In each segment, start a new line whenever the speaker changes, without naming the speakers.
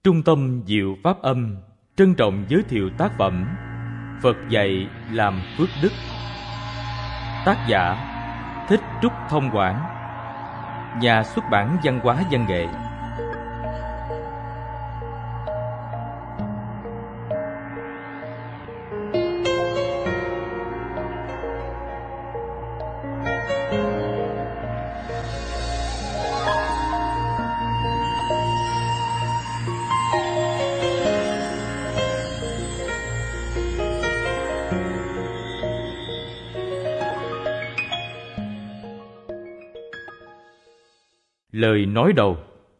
Trung tâm Diệu Pháp Âm trân trọng giới thiệu tác phẩm Phật dạy làm phước đức. Tác giả Thích Trúc Thông Quảng, nhà xuất bản Văn hóa Văn nghệ. Lời nói đầu.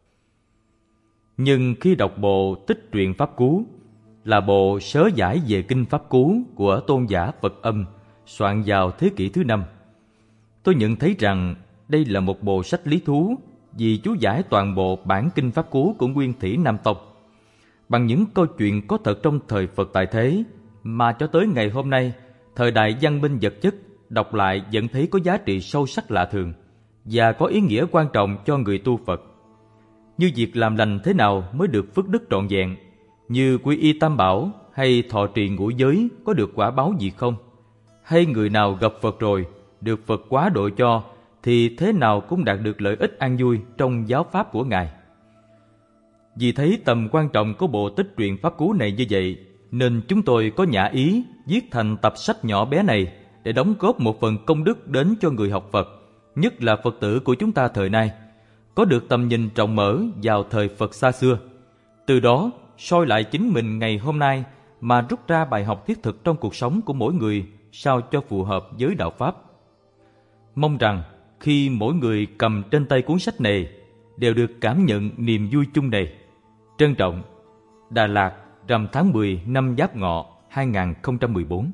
Nhưng khi đọc bộ Tích Truyện Pháp Cú, là bộ sớ giải về kinh Pháp Cú của tôn giả Phật Âm soạn vào thế kỷ thứ 5, tôi nhận thấy rằng đây là một bộ sách lý thú, vì chú giải toàn bộ bản kinh Pháp Cú của Nguyên Thủy Nam Tông bằng những câu chuyện có thật trong thời Phật tại thế, mà cho tới ngày hôm nay, thời đại văn minh vật chất, đọc lại vẫn thấy có giá trị sâu sắc lạ thường và có ý nghĩa quan trọng cho người tu Phật. Như việc làm lành thế nào mới được phước đức trọn vẹn, như quy y Tam Bảo hay thọ trì ngũ giới có được quả báo gì không, hay người nào gặp Phật rồi được Phật quá độ cho thì thế nào cũng đạt được lợi ích an vui trong giáo pháp của Ngài. Vì thấy tầm quan trọng của bộ Tích Truyện Pháp Cú này như vậy, nên chúng tôi có nhã ý viết thành tập sách nhỏ bé này để đóng góp một phần công đức đến cho người học Phật, nhất là Phật tử của chúng ta thời nay, có được tầm nhìn rộng mở vào thời Phật xa xưa. Từ đó, soi lại chính mình ngày hôm nay mà rút ra bài học thiết thực trong cuộc sống của mỗi người sao cho phù hợp với đạo Pháp. Mong rằng khi mỗi người cầm trên tay cuốn sách này đều được cảm nhận niềm vui chung này. Trân trọng, Đà Lạt, rằm tháng 10 năm Giáp Ngọ 2014.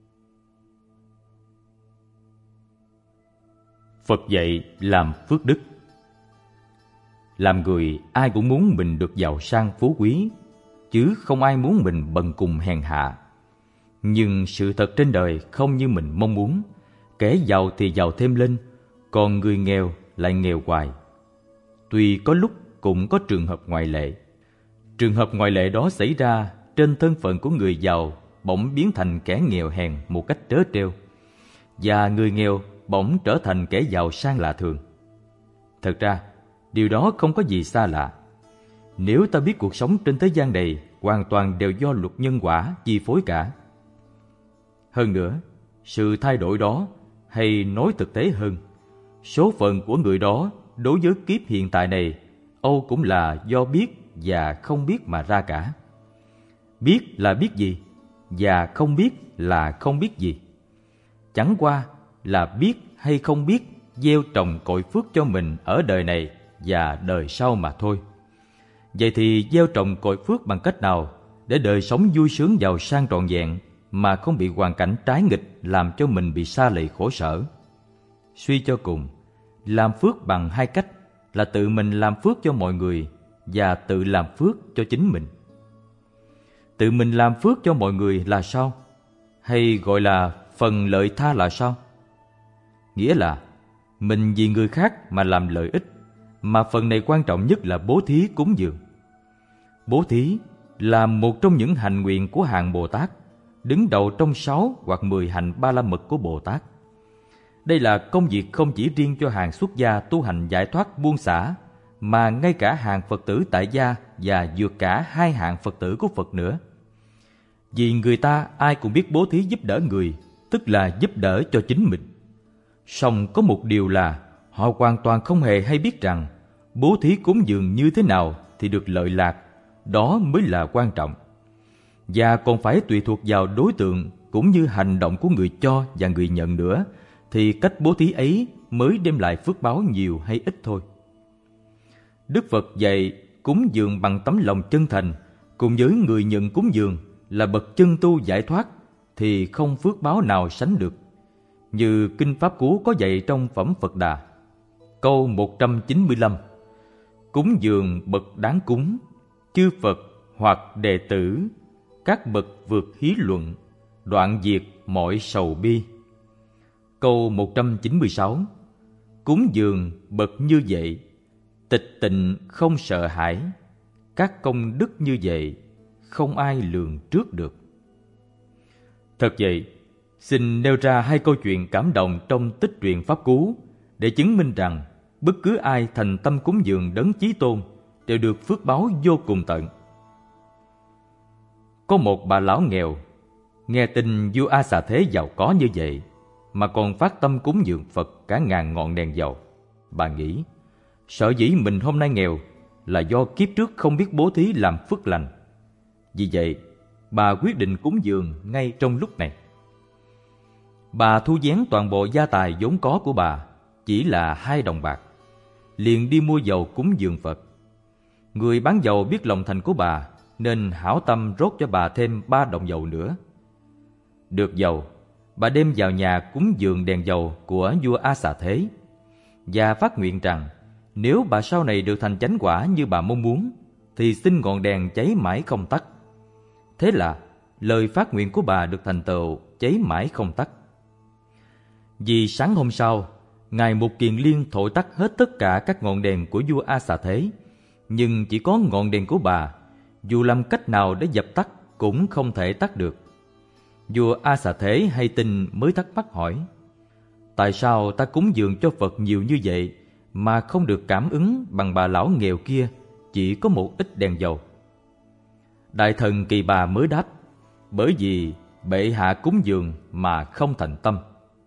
Phật dạy làm phước đức. Làm người ai cũng muốn mình được giàu sang phú quý, chứ không ai muốn mình bần cùng hèn hạ. Nhưng sự thật trên đời không như mình mong muốn, kẻ giàu thì giàu thêm lên, còn người nghèo lại nghèo hoài. Tuy có lúc cũng có trường hợp ngoại lệ. Trường hợp ngoại lệ đó xảy ra trên thân phận của người giàu bỗng biến thành kẻ nghèo hèn một cách trớ trêu, và người nghèo bỗng trở thành kẻ giàu sang lạ thường. Thật ra, điều đó không có gì xa lạ. Nếu ta biết cuộc sống trên thế gian này hoàn toàn đều do luật nhân quả chi phối cả. Hơn nữa, sự thay đổi đó, hay nói thực tế hơn, số phận của người đó đối với kiếp hiện tại này âu cũng là do biết và không biết mà ra cả. Biết là biết gì, và không biết là không biết gì. Chẳng qua là biết hay không biết gieo trồng cội phước cho mình ở đời này và đời sau mà thôi. Vậy thì gieo trồng cội phước bằng cách nào để đời sống vui sướng giàu sang trọn vẹn mà không bị hoàn cảnh trái nghịch làm cho mình bị sa lầy khổ sở? Suy cho cùng, làm phước bằng hai cách là tự mình làm phước cho mọi người và tự làm phước cho chính mình. Tự mình làm phước cho mọi người là sao? Hay gọi là phần lợi tha là sao? Nghĩa là mình vì người khác mà làm lợi ích, mà phần này quan trọng nhất là bố thí cúng dường. Bố thí là một trong những hành nguyện của hàng Bồ Tát, đứng đầu trong 6 hoặc 10 hành Ba La Mật của Bồ Tát. Đây là công việc không chỉ riêng cho hàng xuất gia tu hành giải thoát buông xả, mà ngay cả hàng Phật tử tại gia và vượt cả hai hạng Phật tử của Phật nữa. Vì người ta ai cũng biết bố thí giúp đỡ người, tức là giúp đỡ cho chính mình. Song có một điều là họ hoàn toàn không hề hay biết rằng bố thí cúng dường như thế nào thì được lợi lạc, đó mới là quan trọng. Và còn phải tùy thuộc vào đối tượng cũng như hành động của người cho và người nhận nữa, thì cách bố thí ấy mới đem lại phước báo nhiều hay ít thôi. Đức Phật dạy cúng dường bằng tấm lòng chân thành, cùng với người nhận cúng dường là bậc chân tu giải thoát, thì không phước báo nào sánh được. Như Kinh Pháp Cú có dạy trong Phẩm Phật Đà, câu 195: Cúng dường bậc đáng cúng, chư Phật hoặc đệ tử, các bậc vượt hí luận, đoạn diệt mọi sầu bi. Câu 196: Cúng dường bậc như vậy, tịch tịnh không sợ hãi, các công đức như vậy không ai lường trước được. Thật vậy, xin nêu ra 2 câu chuyện cảm động trong tích truyện Pháp Cú để chứng minh rằng bất cứ ai thành tâm cúng dường Đấng Chí Tôn đều được phước báo vô cùng tận. Có một bà lão nghèo, nghe tin vua A Xà Thế giàu có như vậy mà còn phát tâm cúng dường Phật cả ngàn ngọn đèn dầu. Bà nghĩ, sở dĩ mình hôm nay nghèo là do kiếp trước không biết bố thí làm phước lành. Vì vậy, bà quyết định cúng dường ngay trong lúc này. Bà thu vén toàn bộ gia tài vốn có của bà, chỉ là 2 đồng bạc, liền đi mua dầu cúng dường Phật. Người bán dầu biết lòng thành của bà, nên hảo tâm rót cho bà thêm 3 đồng dầu nữa. Được dầu, bà đem vào nhà cúng dường đèn dầu của vua A Xà Thế, và phát nguyện rằng nếu bà sau này được thành chánh quả như bà mong muốn, thì xin ngọn đèn cháy mãi không tắt. Thế là lời phát nguyện của bà được thành tựu, cháy mãi không tắt. Vì sáng hôm sau, Ngài Mục Kiền Liên thổi tắt hết tất cả các ngọn đèn của vua A Xà Thế, nhưng chỉ có ngọn đèn của bà, dù làm cách nào để dập tắt cũng không thể tắt được. Vua A Xà Thế hay tin mới thắc mắc hỏi: tại sao ta cúng dường cho Phật nhiều như vậy mà không được cảm ứng bằng bà lão nghèo kia chỉ có một ít đèn dầu? Đại thần Kỳ Bà mới đáp: bởi vì bệ hạ cúng dường mà không thành tâm.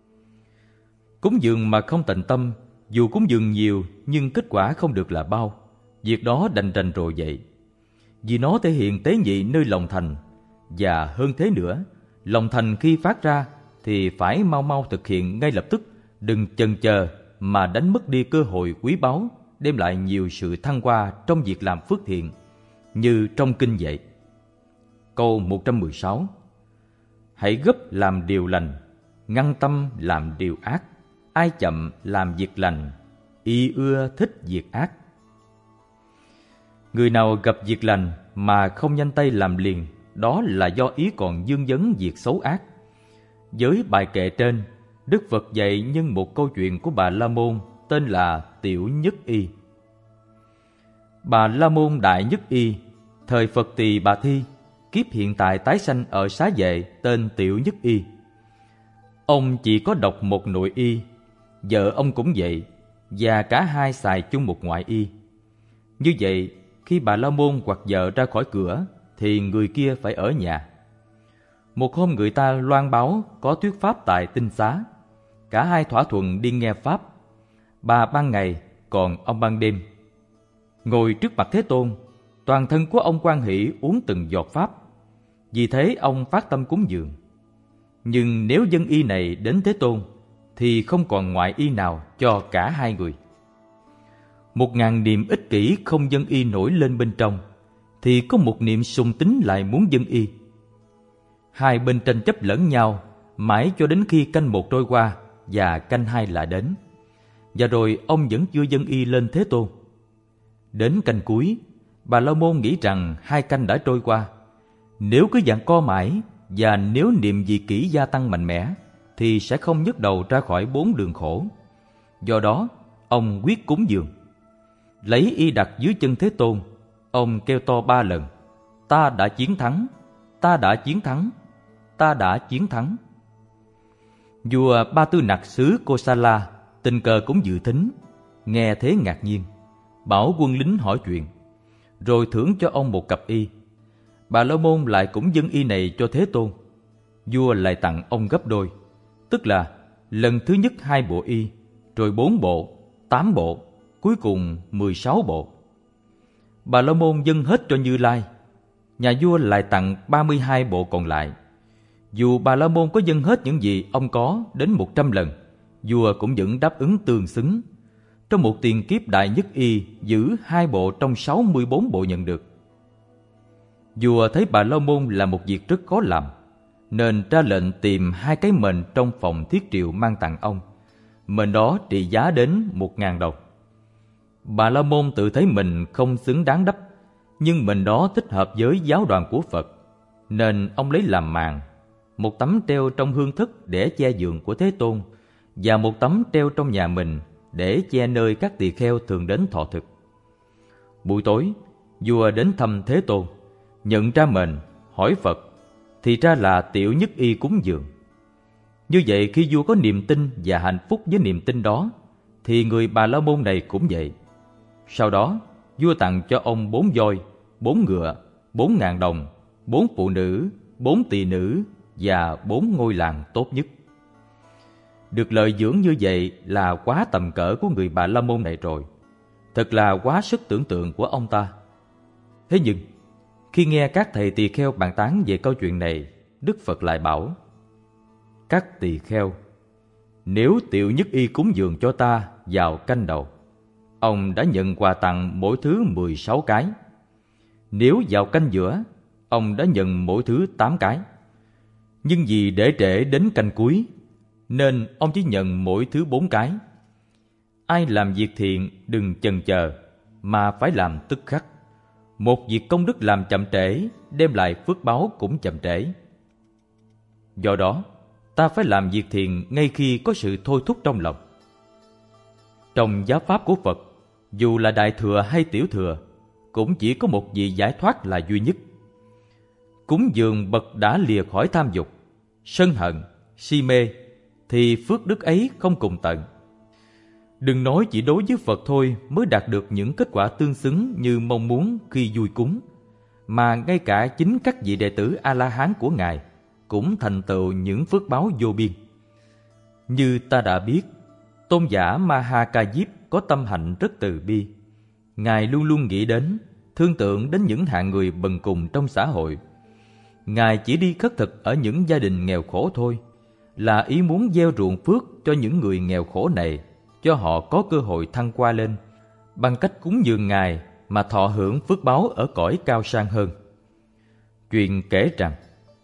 Cúng dường mà không thành tâm, dù cúng dường nhiều nhưng kết quả không được là bao, việc đó đành rành rồi vậy. Vì nó thể hiện tế nhị nơi lòng thành, và hơn thế nữa, lòng thành khi phát ra thì phải mau mau thực hiện ngay lập tức, đừng chần chờ mà đánh mất đi cơ hội quý báu, đem lại nhiều sự thăng hoa trong việc làm phước thiện, như trong kinh dạy. Câu 116: hãy gấp làm điều lành, ngăn tâm làm điều ác. Ai chậm làm việc lành, y ưa thích việc ác. Người nào gặp việc lành mà không nhanh tay làm liền, đó là do ý còn vương vấn việc xấu ác. Với bài kệ trên, Đức Phật dạy nhân một câu chuyện của bà La Môn tên là Tiểu Nhất Y. Bà La Môn Đại Nhất Y, thời Phật Tỳ Bà Thi, kiếp hiện tại tái sanh ở xá vệ tên Tiểu Nhất Y. Ông chỉ có độc một nội y, vợ ông cũng vậy, và cả hai xài chung một ngoại y. Như vậy, khi bà La Môn hoặc vợ ra khỏi cửa, thì người kia phải ở nhà. Một hôm người ta loan báo có thuyết pháp tại Tinh Xá. Cả hai thỏa thuận đi nghe pháp. Bà ban ngày, còn ông ban đêm. Ngồi trước mặt Thế Tôn, toàn thân của ông hoan hỷ uống từng giọt pháp. Vì thế ông phát tâm cúng dường. Nhưng nếu dân y này đến Thế Tôn, thì không còn ngoại y nào cho cả hai người. 1000 niệm ích kỷ không dân y nổi lên bên trong, thì có một niệm sùng tín lại muốn dân y. Hai bên tranh chấp lẫn nhau, mãi cho đến khi canh 1 trôi qua và canh 2 lại đến. Và rồi ông vẫn chưa dân y lên Thế Tôn. Đến canh cuối, bà La Môn nghĩ rằng 2 canh đã trôi qua. Nếu cứ giằng co mãi, và nếu niệm dị kỷ gia tăng mạnh mẽ, thì sẽ không nhấc đầu ra khỏi 4 đường khổ. Do đó, ông quyết cúng dường. Lấy y đặt dưới chân Thế Tôn, ông kêu to 3 lần: ta đã chiến thắng, ta đã chiến thắng, ta đã chiến thắng. Vua Ba Tư Nặc xứ Kosala tình cờ cũng dự thính, nghe thế ngạc nhiên, bảo quân lính hỏi chuyện, rồi thưởng cho ông một cặp y. Bà La Môn lại cũng dâng y này cho Thế Tôn. Vua lại tặng ông gấp đôi, tức là lần thứ nhất 2 bộ y, rồi 4 bộ, 8 bộ, cuối cùng 16 bộ. Bà La Môn dâng hết cho Như Lai. Nhà vua lại tặng 32 bộ còn lại. Dù bà La Môn có dâng hết những gì ông có đến 100 lần, vua cũng vẫn đáp ứng tương xứng. Trong một tiền kiếp Đại Nhất Y giữ 2 bộ trong 64 bộ nhận được. Vua thấy bà La Môn là một việc rất khó làm, nên ra lệnh tìm 2 cái mền trong phòng thiết triệu mang tặng ông. Mền đó trị giá đến 1000 đồng. Bà La Môn tự thấy mình không xứng đáng đắp, nhưng mền đó thích hợp với giáo đoàn của Phật, nên ông lấy làm màn, một tấm treo trong hương thức để che giường của Thế Tôn, và một tấm treo trong nhà mình để che nơi các tỳ kheo thường đến thọ thực. Buổi tối, vua đến thăm Thế Tôn, nhận ra mền, hỏi Phật, thì ra là Tiểu Nhất Y cúng dường. Như vậy, khi vua có niềm tin và hạnh phúc với niềm tin đó, thì người Bà La Môn này cũng vậy. Sau đó, vua tặng cho ông 4 voi, 4 ngựa, 4.000 đồng, 4 phụ nữ, 4 tỳ nữ và 4 ngôi làng tốt nhất. Được lợi dưỡng như vậy là quá tầm cỡ của người Bà La Môn này rồi. Thật là quá sức tưởng tượng của ông ta. Thế nhưng, khi nghe các thầy tỳ kheo bàn tán về câu chuyện này, Đức Phật lại bảo: các tỳ kheo, nếu Tiểu Nhất Y cúng dường cho ta vào canh đầu, ông đã nhận quà tặng mỗi thứ 16 cái. Nếu vào canh giữa, ông đã nhận mỗi thứ 8 cái. Nhưng vì để trễ đến canh cuối, nên ông chỉ nhận mỗi thứ 4 cái. Ai làm việc thiện đừng chần chờ, mà phải làm tức khắc. Một việc công đức làm chậm trễ, đem lại phước báo cũng chậm trễ. Do đó, ta phải làm việc thiện ngay khi có sự thôi thúc trong lòng. Trong giáo pháp của Phật, dù là đại thừa hay tiểu thừa, cũng chỉ có một vị giải thoát là duy nhất. Cúng dường bậc đã lìa khỏi tham dục, sân hận, si mê, thì phước đức ấy không cùng tận. Đừng nói chỉ đối với Phật thôi mới đạt được những kết quả tương xứng như mong muốn khi vui cúng, mà ngay cả chính các vị đệ tử A-la-hán của Ngài cũng thành tựu những phước báo vô biên. Như ta đã biết, tôn giả Ma-ha-ca-diếp có tâm hạnh rất từ bi. Ngài luôn luôn nghĩ đến, thương tượng đến những hạng người bần cùng trong xã hội. Ngài chỉ đi khất thực ở những gia đình nghèo khổ thôi, là ý muốn gieo ruộng phước cho những người nghèo khổ này, cho họ có cơ hội thăng qua lên, bằng cách cúng dường Ngài mà thọ hưởng phước báo ở cõi cao sang hơn. Chuyện kể rằng,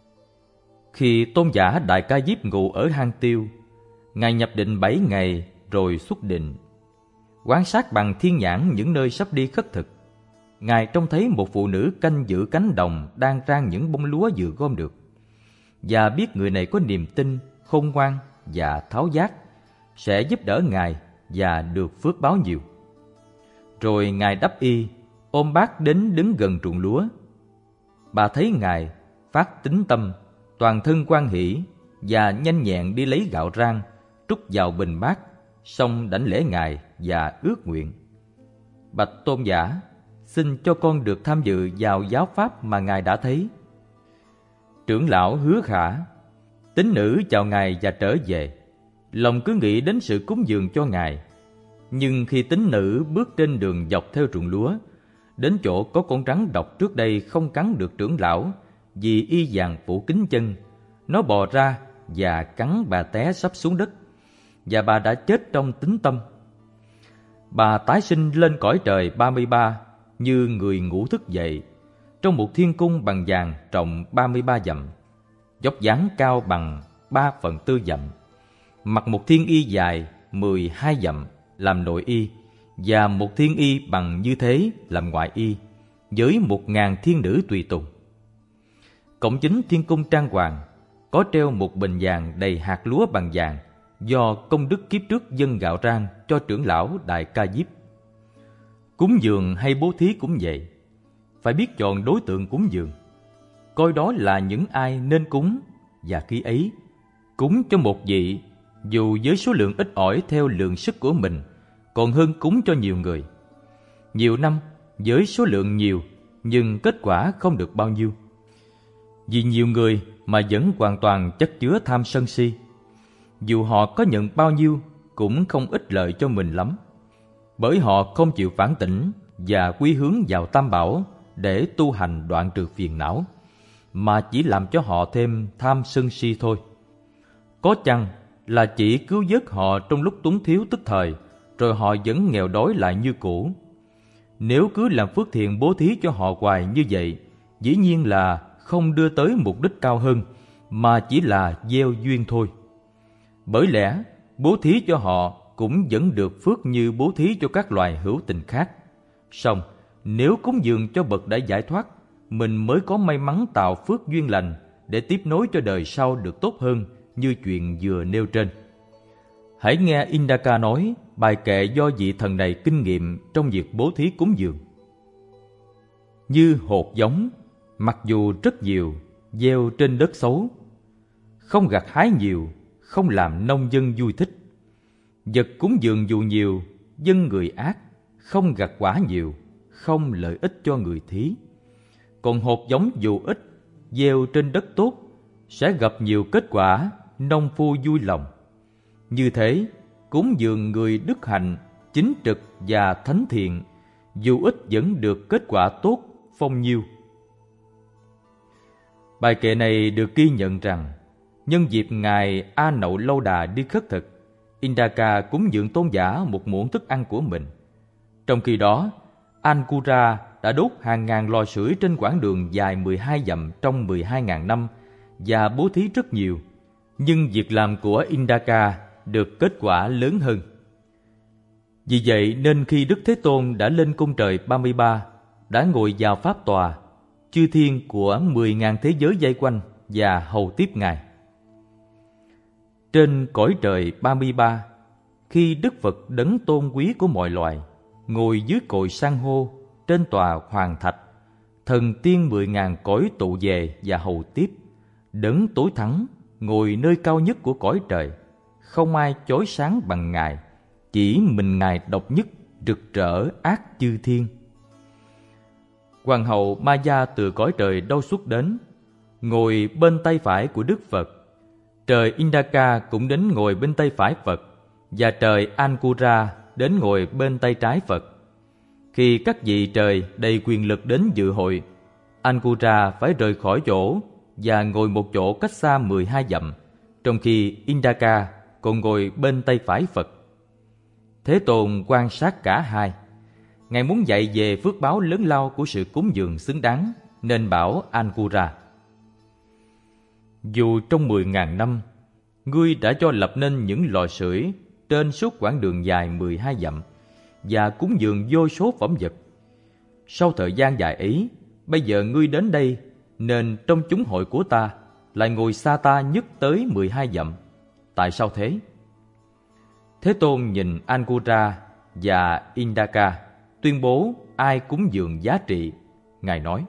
khi tôn giả Đại Ca Diếp ngụ ở hang Tiêu, Ngài nhập định 7 ngày rồi xuất định. Quan sát bằng thiên nhãn những nơi sắp đi khất thực, Ngài trông thấy một phụ nữ canh giữ cánh đồng đang rang những bông lúa vừa gom được, và biết người này có niềm tin, khôn ngoan và tháo giác, sẽ giúp đỡ Ngài và được phước báo nhiều. Rồi Ngài đắp y, ôm bát đến đứng gần ruộng lúa. Bà thấy Ngài, phát tín tâm, toàn thân hoan hỷ, và nhanh nhẹn đi lấy gạo rang, trút vào bình bát, xong đảnh lễ Ngài và ước nguyện: bạch tôn giả, xin cho con được tham dự vào giáo pháp mà Ngài đã thấy. Trưởng lão hứa khả. Tín nữ chào Ngài và trở về, lòng cứ nghĩ đến sự cúng dường cho Ngài. Nhưng khi tín nữ bước trên đường dọc theo ruộng lúa, đến chỗ có con rắn độc trước đây không cắn được trưởng lão vì y vàng phủ kín chân, nó bò ra và cắn bà té sắp xuống đất, và bà đã chết trong tín tâm. Bà tái sinh lên cõi trời 33 như người ngủ thức dậy, trong một thiên cung bằng vàng rộng 33 dặm, dốc dáng cao bằng 3/4 dặm, mặc một thiên y dài 12 dặm làm nội y, và một thiên y bằng như thế làm ngoại y, với 1000 thiên nữ tùy tùng. Cổng chính thiên cung trang hoàng có treo một bình vàng đầy hạt lúa bằng vàng, do công đức kiếp trước dâng gạo rang cho trưởng lão Đại Ca Diếp. Cúng dường hay bố thí cũng vậy, phải biết chọn đối tượng cúng dường, coi đó là những ai nên cúng, và khi ấy cúng cho một vị, dù với số lượng ít ỏi theo lượng sức của mình, còn hơn cúng cho nhiều người. Nhiều năm với số lượng nhiều, nhưng kết quả không được bao nhiêu. Vì nhiều người mà vẫn hoàn toàn chất chứa tham sân si, dù họ có nhận bao nhiêu cũng không ích lợi cho mình lắm, bởi họ không chịu phản tỉnh và quy hướng vào Tam Bảo để tu hành đoạn trừ phiền não, mà chỉ làm cho họ thêm tham sân si thôi. Có chăng là chỉ cứu vớt họ trong lúc túng thiếu tức thời, rồi họ vẫn nghèo đói lại như cũ. Nếu cứ làm phước thiện bố thí cho họ hoài như vậy, dĩ nhiên là không đưa tới mục đích cao hơn, mà chỉ là gieo duyên thôi. Bởi lẽ bố thí cho họ cũng vẫn được phước như bố thí cho các loài hữu tình khác. Song nếu cúng dường cho bậc đã giải thoát, mình mới có may mắn tạo phước duyên lành để tiếp nối cho đời sau được tốt hơn, như chuyện vừa nêu trên. Hãy nghe Indaka nói bài kệ do vị thần này kinh nghiệm trong việc bố thí cúng dường. như hột giống, mặc dù rất nhiều, gieo trên đất xấu, không gặt hái nhiều, không làm nông dân vui thích. Vật cúng dường dù nhiều, dân người ác, không gặt quả nhiều, không lợi ích cho người thí. Còn hột giống dù ít, gieo trên đất tốt, sẽ gặp nhiều kết quả, nông phu vui lòng. Như thế, cúng dường người đức hạnh, chính trực và thánh thiện, dù ít vẫn được kết quả tốt, phong nhiêu. Bài kệ này được ghi nhận rằng, nhân dịp Ngài A Nậu Lâu Đà đi khất thực, Indaka cúng dường tôn giả một muỗng thức ăn của mình. Trong khi đó, Ankura đã đốt hàng ngàn lò sưởi trên quãng đường dài 12 dặm trong 12.000 năm và bố thí rất nhiều, nhưng việc làm của Indaka được kết quả lớn hơn. Vì vậy nên khi Đức Thế Tôn đã lên cung trời 33, đã ngồi vào pháp tòa, chư thiên của 10.000 thế giới vây quanh và hầu tiếp Ngài. Trên cõi trời 33, khi Đức Phật đấng tôn quý của mọi loài ngồi dưới cội san hô trên tòa hoàng thạch, thần tiên 10.000 cõi tụ về và hầu tiếp. Đấng tối thắng ngồi nơi cao nhất của cõi trời, không ai chói sáng bằng Ngài, chỉ mình Ngài độc nhất rực rỡ ác chư thiên. Hoàng hậu Maya từ cõi trời đâu xuất đến, ngồi bên tay phải của Đức Phật. Trời Indaka cũng đến ngồi bên tay phải Phật, và trời Ankura đến ngồi bên tay trái Phật. Khi các vị trời đầy quyền lực đến dự hội, Ankura phải rời khỏi chỗ và ngồi một chỗ cách xa 12 dặm, trong khi Indaka còn ngồi bên tay phải Phật. Thế Tôn quan sát cả hai. Ngài muốn dạy về phước báo lớn lao của sự cúng dường xứng đáng, nên bảo Ankura: dù trong 10.000 năm, ngươi đã cho lập nên những lò sưởi trên suốt quãng đường dài 12 dặm và cúng dường vô số phẩm vật. Sau thời gian dài ấy, bây giờ ngươi đến đây, nên trong chúng hội của ta lại ngồi xa ta nhất tới 12 dặm. Tại sao thế? Thế Tôn nhìn Ankura và Indaka, tuyên bố ai cúng dường giá trị. Ngài nói: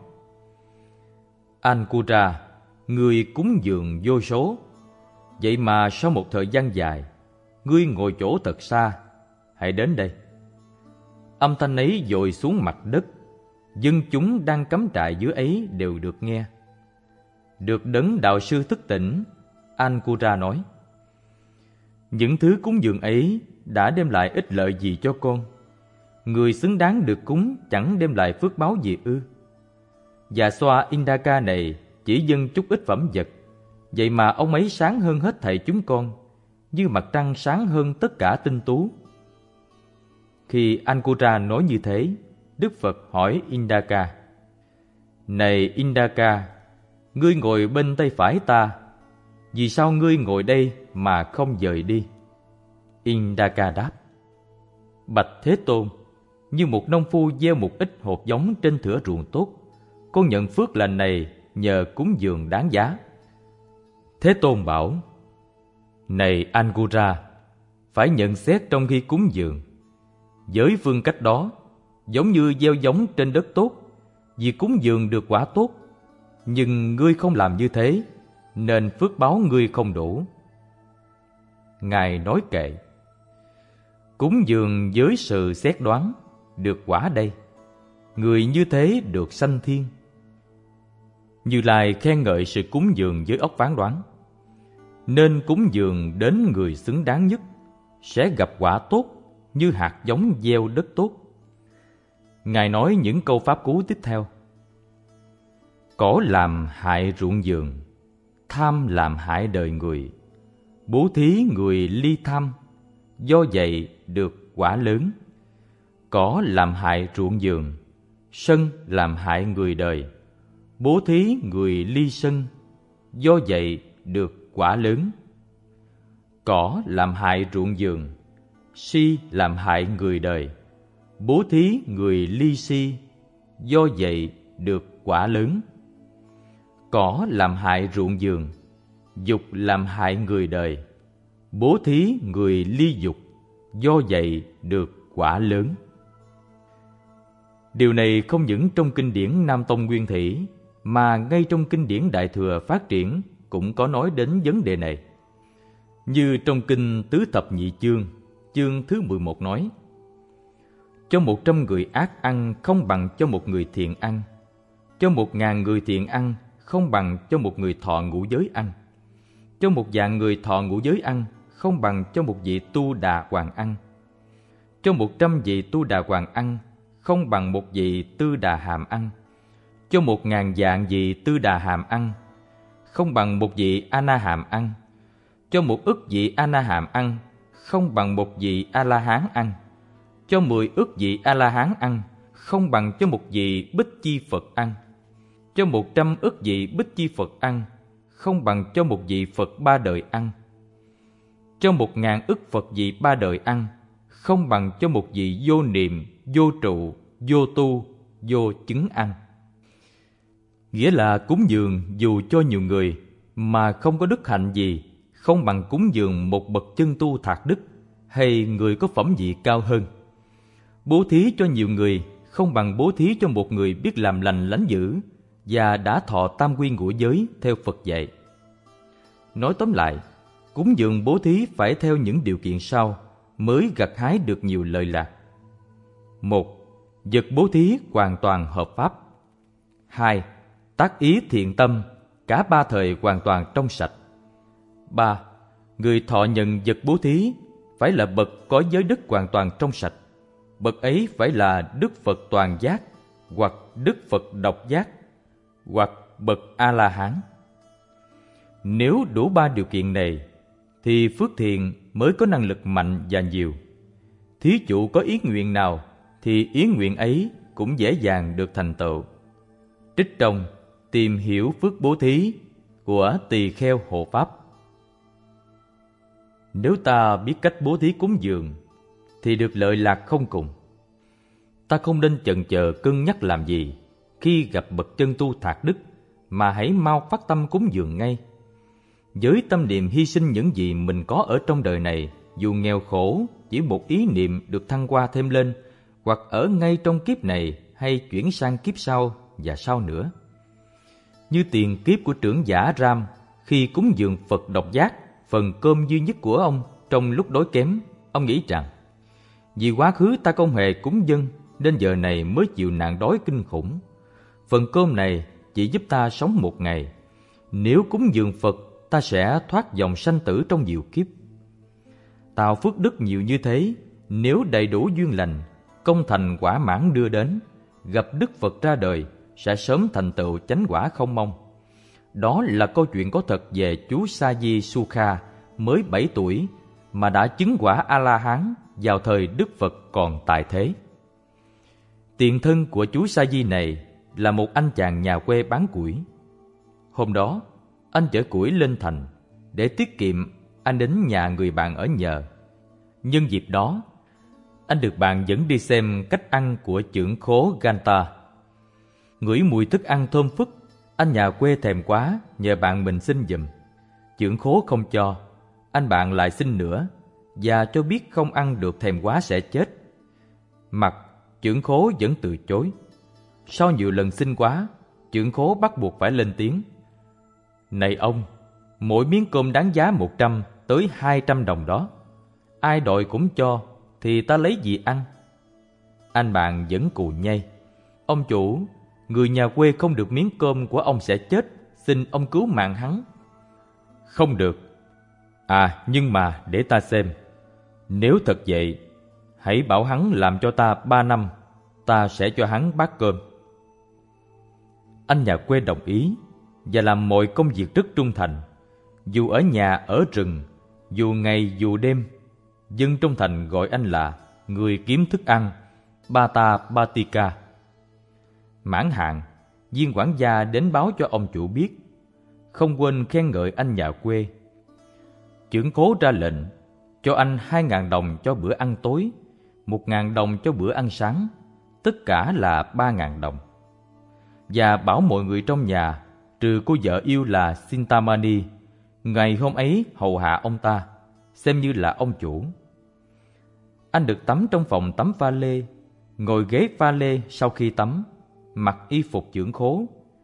Ankura, ngươi cúng dường vô số, vậy mà sau một thời gian dài, ngươi ngồi chỗ thật xa, hãy đến đây. Âm thanh ấy dội xuống mặt đất, dân chúng đang cắm trại dưới ấy đều được nghe. Được đấng đạo sư thức tỉnh, Ankura nói: những thứ cúng dường ấy đã đem lại ích lợi gì cho con? Người xứng đáng được cúng chẳng đem lại phước báo gì ư? Và xoa Indaka này chỉ dâng chút ít phẩm vật, vậy mà ông ấy sáng hơn hết thảy chúng con, như mặt trăng sáng hơn tất cả tinh tú. Khi Ankura nói như thế, Đức Phật hỏi Indaka: này Indaka, ngươi ngồi bên tay phải ta, vì sao ngươi ngồi đây mà không dời đi? Indaka đáp: bạch Thế Tôn, như một nông phu gieo một ít hột giống trên thửa ruộng tốt, con nhận phước lành này nhờ cúng dường đáng giá. Thế Tôn bảo: này Ankura, phải nhận xét trong khi cúng dường. Với phương cách đó, giống như gieo giống trên đất tốt, vì cúng dường được quả tốt, nhưng ngươi không làm như thế, nên phước báo ngươi không đủ. Ngài nói kệ: cúng dường với sự xét đoán, được quả đây. Người như thế được sanh thiên. Như Lai khen ngợi sự cúng dường với óc phán đoán. Nên cúng dường đến người xứng đáng nhất, sẽ gặp quả tốt như hạt giống gieo đất tốt. Ngài nói những câu pháp cú tiếp theo: cỏ làm hại ruộng vườn, tham làm hại đời người, bố thí người ly tham, do vậy được quả lớn. Cỏ làm hại ruộng vườn, sân làm hại người đời, bố thí người ly sân, do vậy được quả lớn. Cỏ làm hại ruộng vườn, si làm hại người đời, bố thí người ly si, do vậy được quả lớn. Cỏ làm hại ruộng vườn, dục làm hại người đời, bố thí người ly dục, do vậy được quả lớn. Điều này không những trong kinh điển Nam Tông Nguyên Thủy, mà ngay trong kinh điển Đại Thừa Phát Triển cũng có nói đến vấn đề này. Như trong kinh Tứ Thập Nhị Chương, chương thứ 11 nói: cho 100 người ác ăn không bằng cho một người thiện ăn, cho 1000 người thiện ăn không bằng cho một người thọ ngũ giới ăn, cho 1.000 người thọ ngũ giới ăn không bằng cho một vị tu đà hoàng ăn, cho 100 vị tu đà hoàng ăn không bằng một vị tư đà hàm ăn, cho 1000 vạn vị tư đà hàm ăn không bằng một vị a na hàm ăn, cho 1 ức vị a na hàm ăn không bằng một vị a la hán ăn, cho 10 ức vị a la hán ăn không bằng cho một vị bích chi Phật ăn, cho 100 ức vị bích chi Phật ăn không bằng cho một vị Phật 3 đời ăn, cho 1000 ức Phật vị 3 đời ăn không bằng cho một vị vô niệm, vô trụ, vô tu, vô chứng ăn. Nghĩa là cúng dường dù cho nhiều người mà không có đức hạnh gì, không bằng cúng dường một bậc chân tu thạc đức hay người có phẩm vị cao hơn. Bố thí cho nhiều người không bằng bố thí cho một người biết làm lành lánh dữ và đã thọ tam quy ngũ giới theo Phật dạy. Nói tóm lại, cúng dường bố thí phải theo những điều kiện sau mới gặt hái được nhiều lợi lạc. 1. Vật bố thí hoàn toàn hợp pháp. 2. Tác ý thiện tâm, cả 3 thời hoàn toàn trong sạch. 3. Người thọ nhận vật bố thí phải là bậc có giới đức hoàn toàn trong sạch. Bậc ấy phải là Đức Phật toàn giác, hoặc Đức Phật độc giác, hoặc bậc A-la-hán. Nếu đủ 3 điều kiện này, thì phước thiện mới có năng lực mạnh và nhiều. Thí chủ có ý nguyện nào, thì ý nguyện ấy cũng dễ dàng được thành tựu. Trích trong Tìm hiểu phước bố thí của Tỳ Kheo Hộ Pháp. Nếu ta biết cách bố thí cúng dường, thì được lợi lạc không cùng. Ta không nên chần chờ cân nhắc làm gì khi gặp bậc chân tu thạc đức, mà hãy mau phát tâm cúng dường ngay. Với tâm niệm hy sinh những gì mình có ở trong đời này, dù nghèo khổ, chỉ một ý niệm được thăng hoa thêm lên, hoặc ở ngay trong kiếp này hay chuyển sang kiếp sau và sau nữa. Như tiền kiếp của trưởng giả Ram khi cúng dường Phật độc giác phần cơm duy nhất của ông trong lúc đói kém, ông nghĩ rằng: vì quá khứ ta không hề cúng dâng nên giờ này mới chịu nạn đói kinh khủng. Phần cơm này chỉ giúp ta sống một ngày. Nếu cúng dường Phật, ta sẽ thoát dòng sanh tử trong nhiều kiếp. Tạo phước đức nhiều như thế, nếu đầy đủ duyên lành, công thành quả mãn đưa đến, gặp Đức Phật ra đời, sẽ sớm thành tựu chánh quả không mong. Đó là câu chuyện có thật về chú Sa Di Sukha mới 7 tuổi mà đã chứng quả A-la-hán vào thời Đức Phật còn tại thế. Tiền thân của chú Sa Di này là một anh chàng nhà quê bán củi. Hôm đó, anh chở củi lên thành. Để tiết kiệm, anh đến nhà người bạn ở nhờ. Nhân dịp đó, anh được bạn dẫn đi xem cách ăn của chưởng khố Ganta. Ngửi mùi thức ăn thơm phức, anh nhà quê thèm quá, nhờ bạn mình xin giùm. Chưởng khố không cho, anh bạn lại xin nữa, và cho biết không ăn được thèm quá sẽ chết. Mặc chưởng khố vẫn từ chối. Sau nhiều lần xin quá, chưởng khố bắt buộc phải lên tiếng: này ông, mỗi miếng cơm đáng giá 100 tới 200 đồng đó. Ai đòi cũng cho, thì ta lấy gì ăn? Anh bạn vẫn cù nhây: ông chủ, người nhà quê không được miếng cơm của ông sẽ chết, xin ông cứu mạng hắn. Không được. À, nhưng mà để ta xem. Nếu thật vậy, hãy bảo hắn làm cho ta 3 năm, ta sẽ cho hắn bát cơm. Anh nhà quê đồng ý và làm mọi công việc rất trung thành. Dù ở nhà ở rừng, dù ngày dù đêm, dân trong thành gọi anh là người kiếm thức ăn, Bata Batika. Mãn hạn, viên quản gia đến báo cho ông chủ biết, không quên khen ngợi anh nhà quê. Chưởng khố ra lệnh cho anh 2.000 đồng cho bữa ăn tối, 1.000 đồng cho bữa ăn sáng, tất cả là 3.000 đồng. Và bảo mọi người trong nhà, trừ cô vợ yêu là Sintamani, ngày hôm ấy hầu hạ ông ta, xem như là ông chủ. Anh được tắm trong phòng tắm pha lê, ngồi ghế pha lê sau khi tắm, mặc y phục chưởng khố.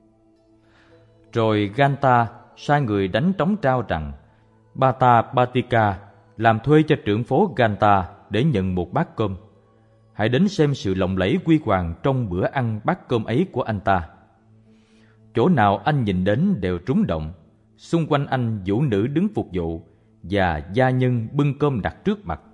Rồi Ganta sai người đánh trống trao rằng Bata Batika làm thuê cho trưởng phố Ganta để nhận một bát cơm. Hãy đến xem sự lộng lẫy huy hoàng trong bữa ăn bát cơm ấy của anh ta. Chỗ nào anh nhìn đến đều rúng động. Xung quanh anh vũ nữ đứng phục vụ và gia nhân bưng cơm đặt trước mặt.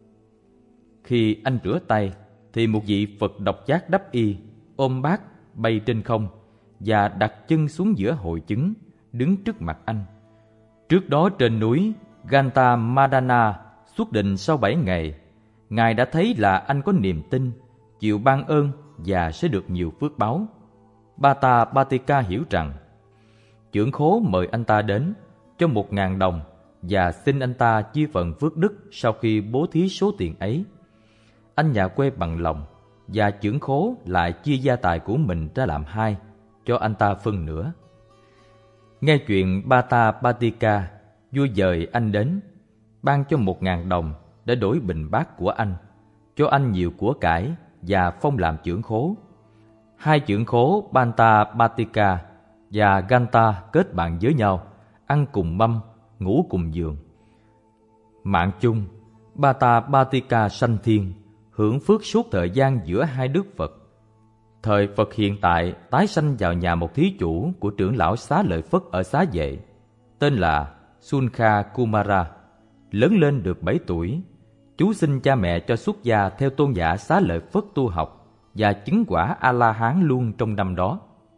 Khi anh rửa tay thì một vị Phật độc giác đắp y, ôm bát bay trên không và đặt chân xuống giữa hội chứng, đứng trước mặt anh. Trước đó trên núi Ganta Madana xuất định sau 7 ngày, Ngài đã thấy là anh có niềm tin, chịu ban ơn và sẽ được nhiều phước báo. Bata Batika hiểu rằng trưởng khố mời anh ta đến cho 1.000 đồng và xin anh ta chia phần phước đức sau khi bố thí số tiền ấy. Anh nhà quê bằng lòng và trưởng khố lại chia gia tài của mình ra làm 2, cho anh ta phân nửa. Nghe chuyện Bata Batika, vua dời anh đến, ban cho 1.000 đồng để đổi bình bát của anh, cho anh nhiều của cải và phong làm trưởng khố. 2 trưởng khố Banta Batika và Ganta kết bạn với nhau, ăn cùng mâm, ngủ cùng giường. Mạng chung, Bata Batika sanh thiên, hưởng phước suốt thời gian giữa 2 đức Phật. Thời Phật hiện tại tái sanh vào nhà một thí chủ của trưởng lão Xá Lợi Phất ở Xá Vệ, tên là Sunkha Kumara. Lớn lên được 7 tuổi, chú xin cha mẹ cho xuất gia theo tôn giả Xá Lợi Phất tu học và chứng quả A-la-hán luôn trong năm đó.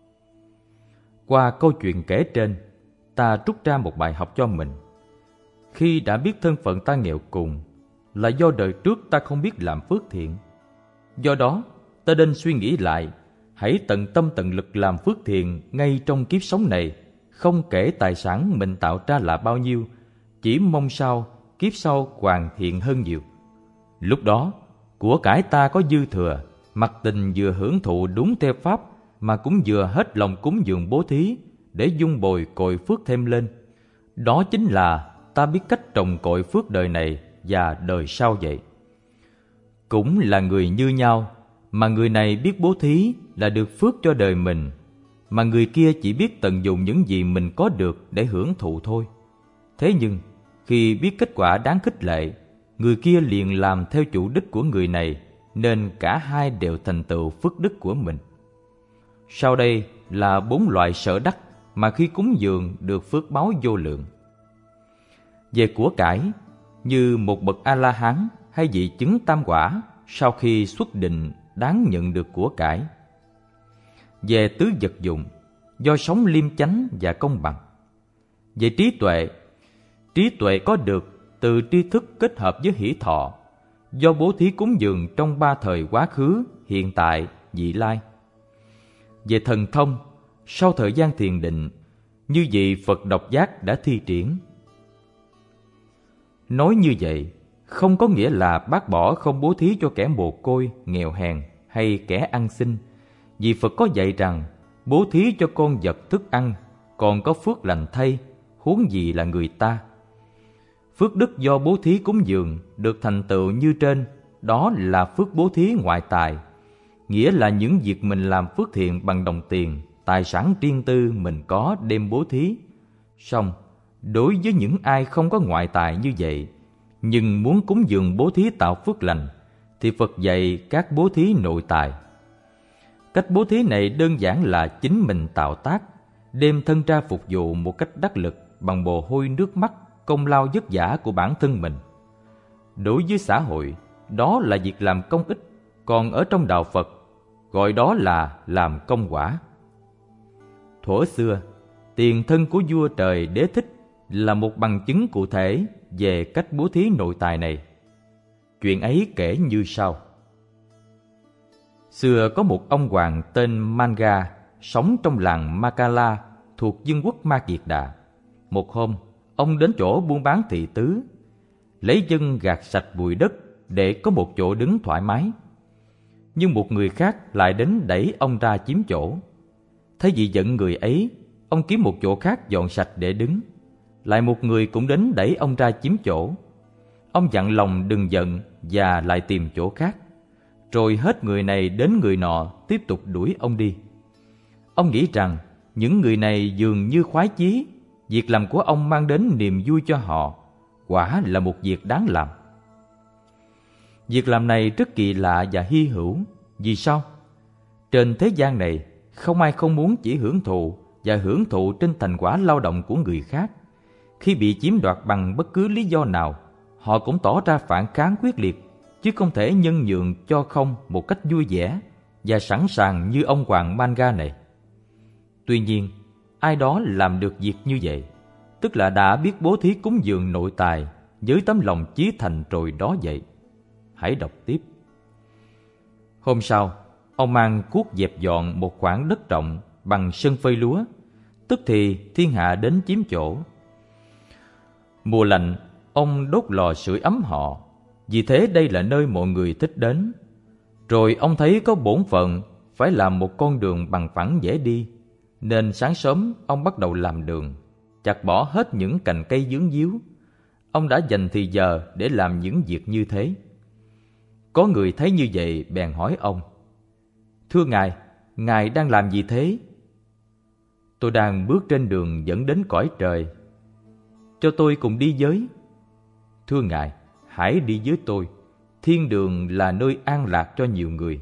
Qua câu chuyện kể trên, ta rút ra một bài học cho mình. Khi đã biết thân phận ta nghèo cùng là do đời trước ta không biết làm phước thiện. Do đó, ta nên suy nghĩ lại, hãy tận tâm tận lực làm phước thiện ngay trong kiếp sống này, không kể tài sản mình tạo ra là bao nhiêu, chỉ mong sao kiếp sau hoàn thiện hơn nhiều. Lúc đó, của cải ta có dư thừa, mặc tình vừa hưởng thụ đúng theo pháp mà cũng vừa hết lòng cúng dường bố thí để dung bồi cội phước thêm lên. Đó chính là ta biết cách trồng cội phước đời này và đời sau vậy. Cũng là người như nhau, mà người này biết bố thí là được phước cho đời mình, mà người kia chỉ biết tận dụng những gì mình có được để hưởng thụ thôi. Thế nhưng, khi biết kết quả đáng khích lệ, người kia liền làm theo chủ đích của người này, nên cả hai đều thành tựu phước đức của mình. Sau đây là 4 loại sở đắc mà khi cúng dường được phước báo vô lượng. Về của cải, như một bậc A-la-hán hay vị chứng tam quả sau khi xuất định đáng nhận được của cải. Về tứ vật dụng, do sống liêm chánh và công bằng. Về trí tuệ có được từ tri thức kết hợp với hỷ thọ, do bố thí cúng dường trong 3 thời quá khứ, hiện tại, vị lai. Về thần thông, sau thời gian thiền định, như vị Phật độc giác đã thi triển. Nói như vậy, không có nghĩa là bác bỏ không bố thí cho kẻ mồ côi, nghèo hèn hay kẻ ăn xin, vì Phật có dạy rằng bố thí cho con vật thức ăn còn có phước lành thay, huống gì là người ta. Phước đức do bố thí cúng dường được thành tựu như trên, đó là phước bố thí ngoại tài, nghĩa là những việc mình làm phước thiện bằng đồng tiền, tài sản riêng tư mình có đem bố thí. Song đối với những ai không có ngoại tài như vậy, nhưng muốn cúng dường bố thí tạo phước lành, thì Phật dạy các bố thí nội tài. Cách bố thí này đơn giản là chính mình tạo tác, đem thân ra phục vụ một cách đắc lực bằng mồ hôi nước mắt, công lao vất vả của bản thân mình. Đối với xã hội, đó là việc làm công ích, còn ở trong đạo Phật, gọi đó là làm công quả. Thuở xưa, tiền thân của vua trời Đế Thích là một bằng chứng cụ thể về cách bố thí nội tài này. Chuyện ấy kể như sau. Xưa có một ông hoàng tên Manga sống trong làng Makala thuộc vương quốc Ma Kiệt Đà. Một hôm, ông đến chỗ buôn bán thị tứ, lấy chân gạt sạch bụi đất để có một chỗ đứng thoải mái. Nhưng một người khác lại đến đẩy ông ra chiếm chỗ. Thấy vì giận người ấy, ông kiếm một chỗ khác dọn sạch để đứng. Lại một người cũng đến đẩy ông ra chiếm chỗ. Ông dặn lòng đừng giận và lại tìm chỗ khác. rồi hết người này đến người nọ tiếp tục đuổi ông đi. Ông nghĩ rằng những người này dường như khoái chí, việc làm của ông mang đến niềm vui cho họ, quả là một việc đáng làm. Việc làm này rất kỳ lạ và hy hữu. Vì sao? Trên thế gian này, không ai không muốn chỉ hưởng thụ và hưởng thụ trên thành quả lao động của người khác. Khi bị chiếm đoạt bằng bất cứ lý do nào, họ cũng tỏ ra phản kháng quyết liệt, chứ không thể nhân nhượng cho không một cách vui vẻ và sẵn sàng như ông hoàng Manga này. Tuy nhiên, ai đó làm được việc như vậy, tức là đã biết bố thí cúng dường nội tài với tấm lòng chí thành rồi đó vậy. Hãy đọc tiếp. Hôm sau, ông mang cuốc dẹp dọn một khoảng đất rộng bằng sân phơi lúa, tức thì thiên hạ đến chiếm chỗ. Mùa lạnh, ông đốt lò sưởi ấm họ, vì thế đây là nơi mọi người thích đến. Rồi ông thấy có bổn phận phải làm một con đường bằng phẳng dễ đi, nên sáng sớm ông bắt đầu làm đường, chặt bỏ hết những cành cây vướng víu. Ông đã dành thì giờ để làm những việc như thế. Có người thấy như vậy bèn hỏi ông: "Thưa Ngài đang làm gì thế?" "Tôi đang bước trên đường dẫn đến cõi trời." "Cho tôi cùng đi với." "Thưa Ngài, hãy đi với tôi. Thiên đường là nơi an lạc cho nhiều người."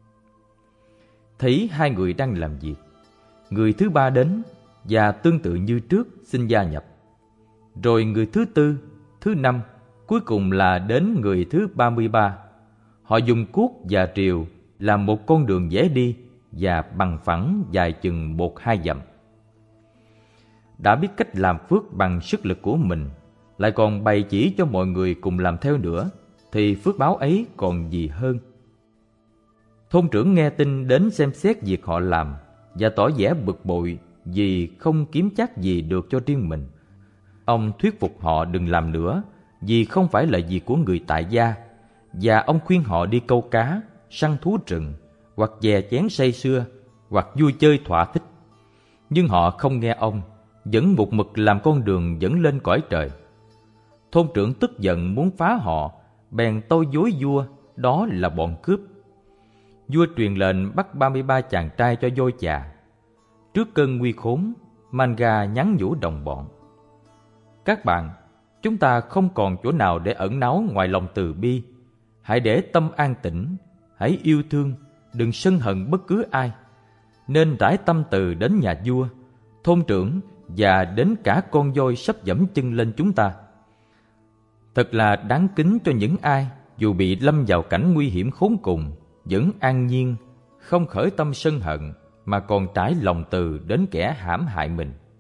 Thấy hai người đang làm việc, người thứ ba đến và tương tự như trước xin gia nhập. Rồi người thứ tư, thứ năm, cuối cùng là đến người thứ 33. Họ dùng cuốc và rìu làm một con đường dễ đi và bằng phẳng dài chừng 1-2 dặm. Đã biết cách làm phước bằng sức lực của mình, lại còn bày chỉ cho mọi người cùng làm theo nữa, thì phước báo ấy còn gì hơn. Thôn trưởng nghe tin đến xem xét việc họ làm và tỏ vẻ bực bội vì không kiếm chắc gì được cho riêng mình. Ông thuyết phục họ đừng làm nữa vì không phải là việc của người tại gia, và ông khuyên họ đi câu cá, săn thú rừng, hoặc chè chén say sưa, hoặc vui chơi thỏa thích. Nhưng họ không nghe ông, vẫn một mực làm con đường dẫn lên cõi trời. Thôn trưởng tức giận muốn phá họ, bèn tâu dối vua đó là bọn cướp. Vua truyền lệnh bắt 33 chàng trai cho vôi chà. Trước cơn nguy khốn, Manga nhắn nhủ đồng bọn: "Các bạn, chúng ta không còn chỗ nào để ẩn náu ngoài lòng từ bi. Hãy để tâm an tĩnh, hãy yêu thương, đừng sân hận bất cứ ai. Nên rải tâm từ đến nhà vua, thôn trưởng và đến cả con voi sắp dẫm chân lên chúng ta. Thật là đáng kính cho những ai dù bị lâm vào cảnh nguy hiểm khốn cùng, vẫn an nhiên, không khởi tâm sân hận, mà còn trải lòng từ đến kẻ hãm hại mình."